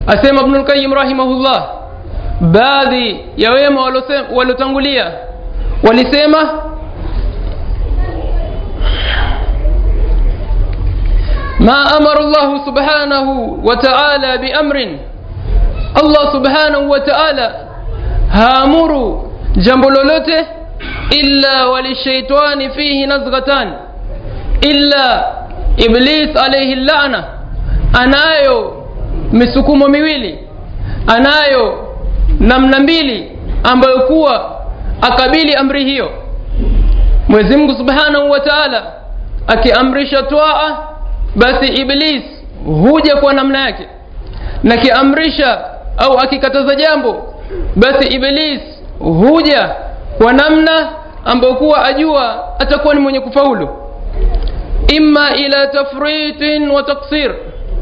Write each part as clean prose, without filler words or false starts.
Asema Ibn al-Qayyim rahimahullah, baadhi ya wema walotangulia walisema ma amara Allah subhanahu wa ta'ala bi amrin, Allah subhanahu wa ta'ala haamuru jambo lolote illa walishaitani fihi nazghatan, illa iblis alayhi la'na anayo misukumo miwili, anayo namna mbili ambayo kuwa akabili amri hiyo. Mwenyezi Mungu subhanahu wa ta'ala akiamrisha toa, basi iblis huja kwa namna yake, na kiamrisha au akikataza jambo, basi iblis huja kwa namna ambayo kuwa ajua atakuwa ni mwenye kufaulu. Imma ila tafritin wa taqsir,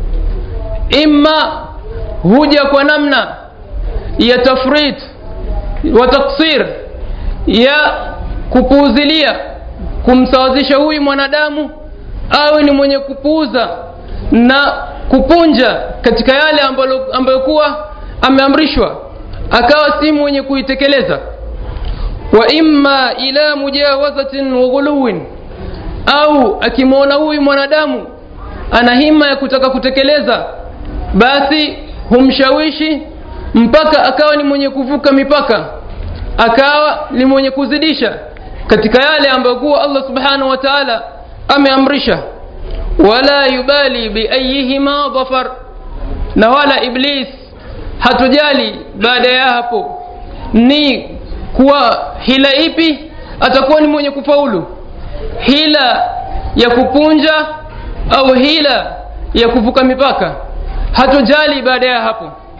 imma huja kwa namna ya tafrit wa taqsir, ya kupuuzilia, kumsawazisha huyu mwanadamu awe ni mwenye kupuuza na kupunja katika yale ambayo kuwa ameamrishwa, akawa si mwenye kuitekeleza. Wa imma ila mujawazatin wa ghuluwin, au akimwona huyu mwanadamu ana hima ya kutaka kutekeleza, basi humshawishi mpaka akawa ni mwenye kuvuka mipaka, akawa ni mwenye kuzidisha katika yale ambayo kuwa Allah subhanahu wa ta'ala ameamrisha. Wala yubali bi ayyihima dhafar, na wala iblis hatujali baada ya hapo ni kuwa hila ipi atakuwa ni mwenye kufaulu, hila ya kupunja au hila ya kuvuka mipaka, hatujali baada ya hapo.